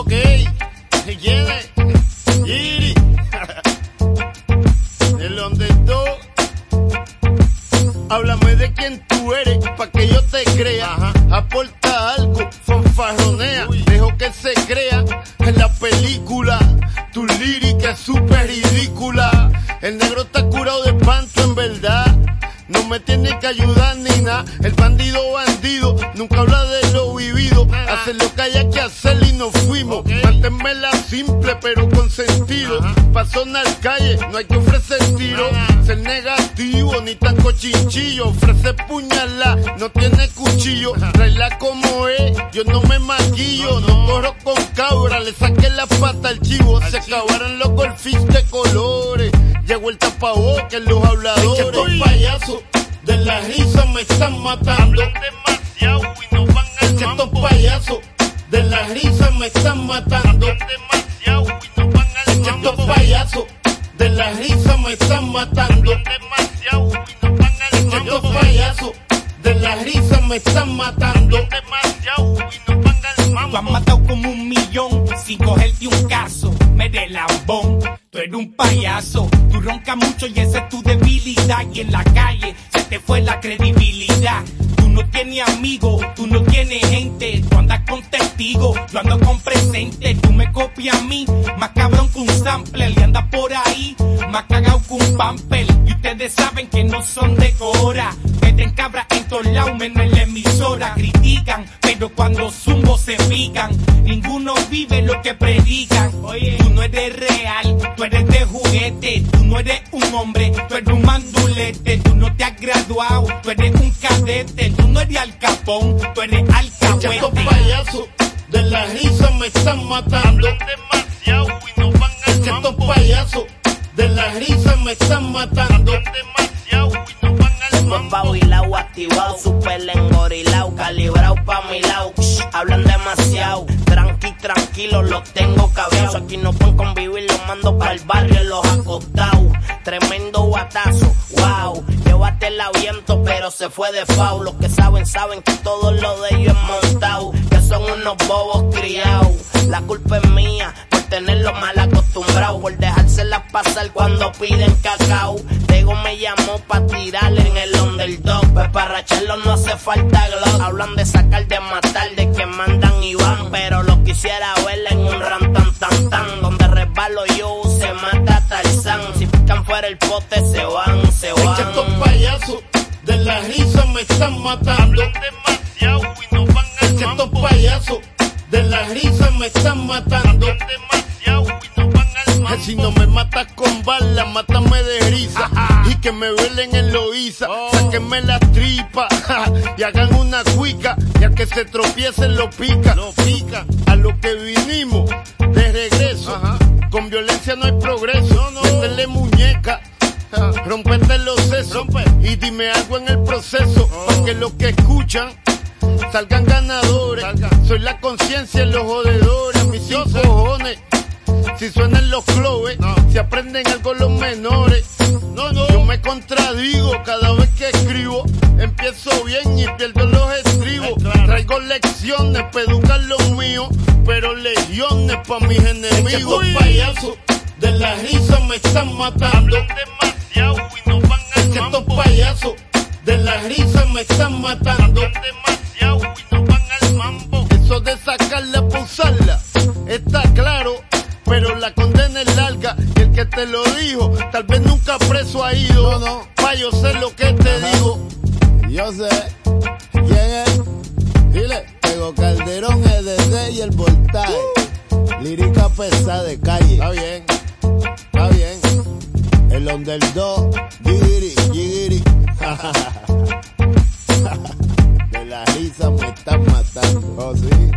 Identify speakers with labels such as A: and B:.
A: Ok, si quieres, Giri. El underdog. Háblame de quién tú eres, pa' que yo te crea. Ajá. Aporta algo, fanfarronea. Uy. Dejo que se crea en la película. Tu lírica es súper ridícula. El negro está curado de panto, en verdad. No me tiene que ayudar ni nada. El bandido, nunca habla de lo vivido. Hace lo que haya que hacer y nos fuimos. Okay. Manténmela simple pero con sentido. Pa' sonar calle no hay que ofrecer tiro. Ser negativo ni tan cochinchillo. Ofrece puñalada, no tiene cuchillo. Tráela como es, yo no me maquillo. No corro con cabra, le saqué la pata al chivo. Se acabaron los golfis de colores. Llegó el tapabocas, los habladores. Es que estos payasos de la risa me están matando. Hablan demasiado y no van al mambo. Es que estos payasos de la risa me están matando. Hablan demasiado y no van al mambo. Es que estos payasos de la risa me están matando. Hablan demasiado y no van al mambo. Es que estos payasos de la risa me están matando. Hablan demasiado y no van al mambo.
B: Tú has matado como 1 millón sin cogerte un caso. Me de lambón, tú eres un payaso. Tú roncas mucho y esa es tu debilidad. Y en la calle se te fue la credibilidad. Tú no tienes amigos, tú no tienes gente. Tú andas con testigos, yo ando con presente. Tú me copias a mí, más cabrón que un sampler. Y andas por ahí, más cagado que un pamper. Y ustedes saben que no son de cora. Meten cabras en todos lados, menos en la emisora. Critican, pero cuando zumbo se pican. Ninguno vive lo que predican. Oye, tú no eres real, tú eres de juguete. Tú no eres un hombre, tú eres un mandulete. Tú no te has graduado, tú eres un cadete. Tú no eres Al Capón, tú eres alcahuete.
A: Estos payasos de la risa me están matando. Hablan demasiado y no van al mambo. Es que estos payasos de la risa me están matando. Hablan demasiado y no van al mambo.
C: Babilao activado, super engorilao, calibrao pa' mi lado. Hablan demasiado, tranquilo, los tengo cabreados. Aquí no pueden convivir, los mando para el barrio, los acostados. Tremendo guatazo, wow. Llévate el aviento, pero se fue de foul. Los que saben que todo lo de ellos es montado. Que son unos bobos criados. La culpa es mía por tenerlos mal acostumbrados. Por dejárselas pasar cuando piden cacao. Tego me llamó pa' tirarle en el underdog. Pues para racharlo no hace falta glock. Hablan de sacar, de matar, de que mandan y van. Pero lo quisiera ver en un ran tan. Donde resbalo yo, se mata Tarzán. Si pican fuera el pote, se van.
A: Es que estos payasos de la risa me están matando. Hablan demasiado y no van al mambo. Es que estos payasos de la risa me están matando. Hablan demasiado y no van al mambo. Si no me matas con balas, mátame de risa. Y que me velen en Loíza. Sáquenme las tripas y hagan una cuica. Y al que se tropiece lo pica. A lo que vinimos de regreso. Con violencia no hay progreso. Métele muñeca, rompete los sesos. Y dime algo en el proceso, pa' que los que escuchan salgan ganadores. Soy la conciencia en los jodedores. Mis 5 cojones, si suenan los clubes, si aprenden algo los menores. Yo me contradigo cada vez que escribo. Empiezo bien y pierdo los estribos. Traigo lecciones pa' educar los míos, pero legiones pa' mis enemigos. Es que estos payasos de la risa me están matando. Hablan demasiado y no van al mambo. Es que estos payasos de la risa me están matando. Hablan demasiado y no van al mambo. Eso de sacarla pa' usarla está claro, pero la condena es larga. Y el que te lo dijo, tal vez nunca preso ha ido. Pa' yo sé lo que te digo.
D: Yo sé quién es. Dile, Tego Calderón, EDD y el voltaje. Lírica pesada de calle.
A: Está bien.
D: El underdog, Gigiri. De la risa me están matando.
A: Oh, sí.